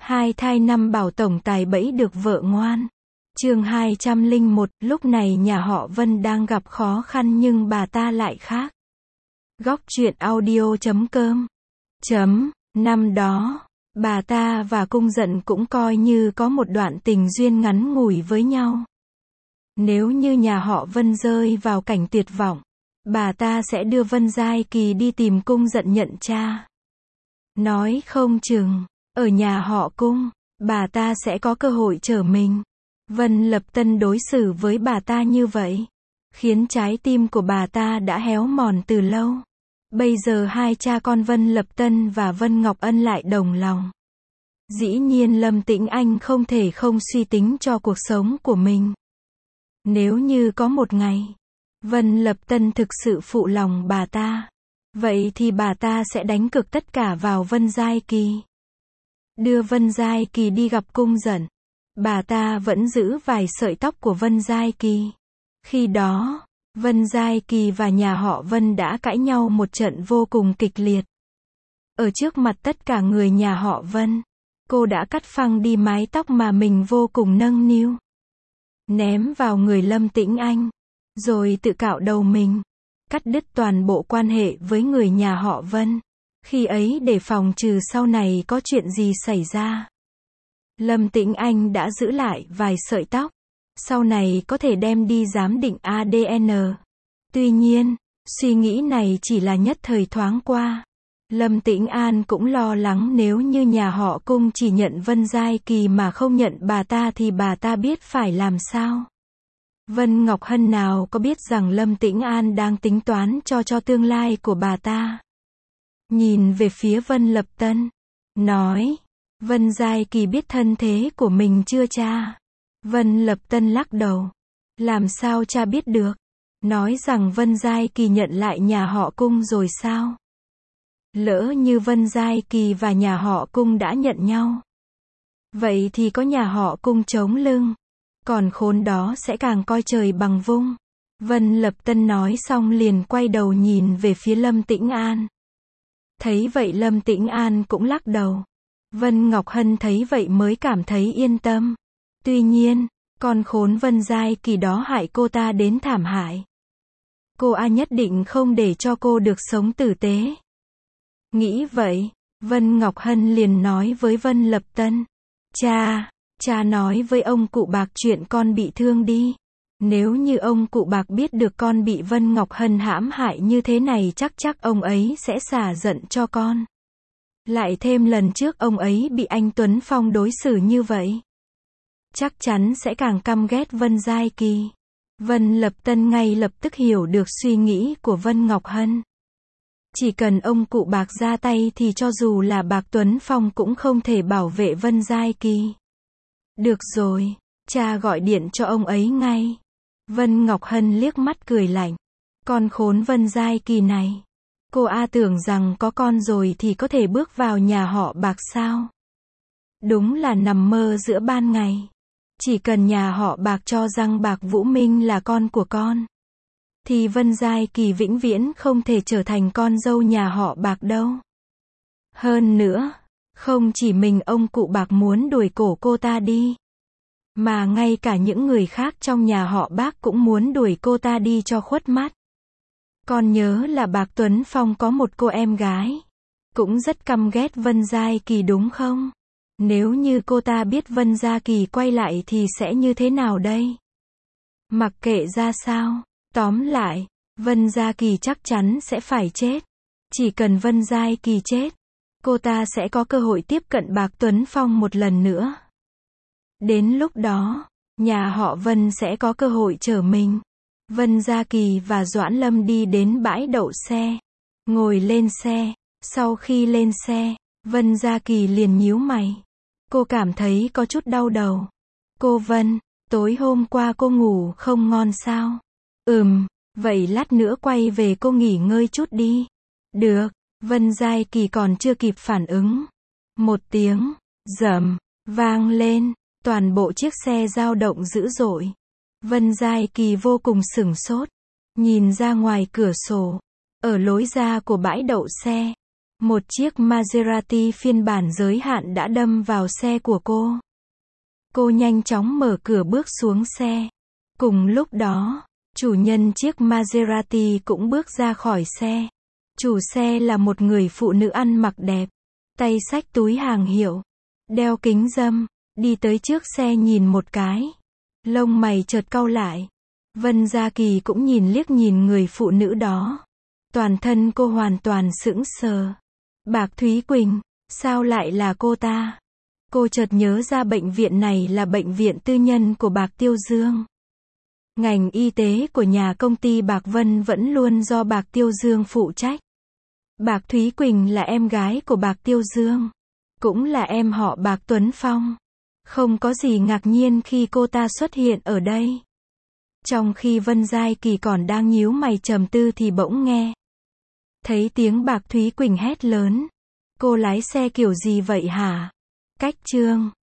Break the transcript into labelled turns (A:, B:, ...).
A: Hai thai năm bảo tổng tài bẫy được vợ ngoan. Chương 201, lúc này nhà họ Vân đang gặp khó khăn nhưng bà ta lại khác. Góc truyện audio.com. Năm đó, bà ta và Cung Dận cũng coi như có một đoạn tình duyên ngắn ngủi với nhau. Nếu như nhà họ Vân rơi vào cảnh tuyệt vọng, bà ta sẽ đưa Vân Giai Kỳ đi tìm Cung Dận nhận cha. Nói không chừng, ở nhà họ Cung, bà ta sẽ có cơ hội trở mình. Vân Lập Tân đối xử với bà ta như vậy, khiến trái tim của bà ta đã héo mòn từ lâu. Bây giờ hai cha con Vân Lập Tân và Vân Ngọc Ân lại đồng lòng. Dĩ nhiên Lâm Tĩnh Anh không thể không suy tính cho cuộc sống của mình. Nếu như có một ngày, Vân Lập Tân thực sự phụ lòng bà ta, vậy thì bà ta sẽ đánh cược tất cả vào Vân Giai Kỳ. Đưa Vân Giai Kỳ đi gặp Cung Dận. Bà ta vẫn giữ vài sợi tóc của Vân Giai Kỳ. Khi đó, Vân Giai Kỳ và nhà họ Vân đã cãi nhau một trận vô cùng kịch liệt. Ở trước mặt tất cả người nhà họ Vân, cô đã cắt phăng đi mái tóc mà mình vô cùng nâng niu, ném vào người Lâm Tĩnh Anh, rồi tự cạo đầu mình, cắt đứt toàn bộ quan hệ với người nhà họ Vân. Khi ấy để phòng trừ sau này có chuyện gì xảy ra, Lâm Tĩnh Anh đã giữ lại vài sợi tóc, sau này có thể đem đi giám định ADN. Tuy nhiên, suy nghĩ này chỉ là nhất thời thoáng qua. Lâm Tĩnh An cũng lo lắng nếu như nhà họ Cung chỉ nhận Vân Giai Kỳ mà không nhận bà ta thì bà ta biết phải làm sao. Vân Ngọc Hân nào có biết rằng Lâm Tĩnh An đang tính toán cho tương lai của bà ta. Nhìn về phía Vân Lập Tân, nói, Vân Giai Kỳ biết thân thế của mình chưa cha? Vân Lập Tân lắc đầu. Làm sao cha biết được? Nói rằng Vân Giai Kỳ nhận lại nhà họ Cung rồi sao? Lỡ như Vân Giai Kỳ và nhà họ Cung đã nhận nhau, vậy thì có nhà họ Cung chống lưng, còn khốn đó sẽ càng coi trời bằng vung. Vân Lập Tân nói xong liền quay đầu nhìn về phía Lâm Tĩnh An. Thấy vậy Lâm Tĩnh An cũng lắc đầu. Vân Ngọc Hân thấy vậy mới cảm thấy yên tâm. Tuy nhiên, con khốn Vân Giai Kỳ đó hại cô ta đến thảm hại. Cô nhất định không để cho cô được sống tử tế. Nghĩ vậy, Vân Ngọc Hân liền nói với Vân Lập Tân. Cha nói với ông cụ Bạc chuyện con bị thương đi. Nếu như ông cụ Bạc biết được con bị Vân Ngọc Hân hãm hại như thế này chắc ông ấy sẽ xả giận cho con. Lại thêm lần trước ông ấy bị anh Tuấn Phong đối xử như vậy, chắc chắn sẽ càng căm ghét Vân Giai Kỳ. Vân Lập Tân ngay lập tức hiểu được suy nghĩ của Vân Ngọc Hân. Chỉ cần ông cụ Bạc ra tay thì cho dù là Bạc Tuấn Phong cũng không thể bảo vệ Vân Giai Kỳ. Được rồi, cha gọi điện cho ông ấy ngay. Vân Ngọc Hân liếc mắt cười lạnh. Con khốn Vân Giai Kỳ này. Cô tưởng rằng có con rồi thì có thể bước vào nhà họ Bạc sao? Đúng là nằm mơ giữa ban ngày. Chỉ cần nhà họ Bạc cho rằng Bạc Vũ Minh là con của con, thì Vân Giai Kỳ vĩnh viễn không thể trở thành con dâu nhà họ Bạc đâu. Hơn nữa, không chỉ mình ông cụ Bạc muốn đuổi cổ cô ta đi, mà ngay cả những người khác trong nhà họ Bác cũng muốn đuổi cô ta đi cho khuất mắt. Con nhớ là Bạc Tuấn Phong có một cô em gái, cũng rất căm ghét Vân Giai Kỳ đúng không? Nếu như cô ta biết Vân Giai Kỳ quay lại thì sẽ như thế nào đây? Mặc kệ ra sao, tóm lại, Vân Giai Kỳ chắc chắn sẽ phải chết. Chỉ cần Vân Giai Kỳ chết, cô ta sẽ có cơ hội tiếp cận Bạc Tuấn Phong một lần nữa. Đến lúc đó, nhà họ Vân sẽ có cơ hội trở mình. Vân Giai Kỳ và Doãn Lâm đi đến bãi đậu xe, ngồi lên xe. Sau khi lên xe, Vân Giai Kỳ liền nhíu mày. Cô cảm thấy có chút đau đầu. Cô Vân, tối hôm qua cô ngủ không ngon sao? Vậy lát nữa quay về cô nghỉ ngơi chút đi. Được. Vân Giai Kỳ còn chưa kịp phản ứng, một tiếng rầm vang lên, toàn bộ chiếc xe dao động dữ dội. Vân Giai Kỳ vô cùng sửng sốt, nhìn ra ngoài cửa sổ, ở lối ra của bãi đậu xe, Một chiếc Maserati phiên bản giới hạn đã đâm vào xe của cô. Cô nhanh chóng mở cửa bước xuống xe. Cùng lúc đó, chủ nhân chiếc Maserati cũng bước ra khỏi xe. Chủ xe là một người phụ nữ ăn mặc đẹp, tay xách túi hàng hiệu, đeo kính râm, đi tới trước xe nhìn một cái. Lông mày chợt cau lại. Vân Gia Kỳ cũng liếc nhìn người phụ nữ đó. Toàn thân cô hoàn toàn sững sờ. Bạc Thúy Quỳnh, sao lại là cô ta? Cô chợt nhớ ra bệnh viện này là bệnh viện tư nhân của Bạc Tiêu Dương. Ngành y tế của nhà công ty Bạc Vân vẫn luôn do Bạc Tiêu Dương phụ trách. Bạc Thúy Quỳnh là em gái của Bạc Tiêu Dương, cũng là em họ Bạc Tuấn Phong. Không có gì ngạc nhiên khi cô ta xuất hiện ở đây. Trong khi Vân Gia Kỳ còn đang nhíu mày trầm tư thì bỗng nghe thấy tiếng Bạc Thúy Quỳnh hét lớn. Cô lái xe kiểu gì vậy hả? Cách chương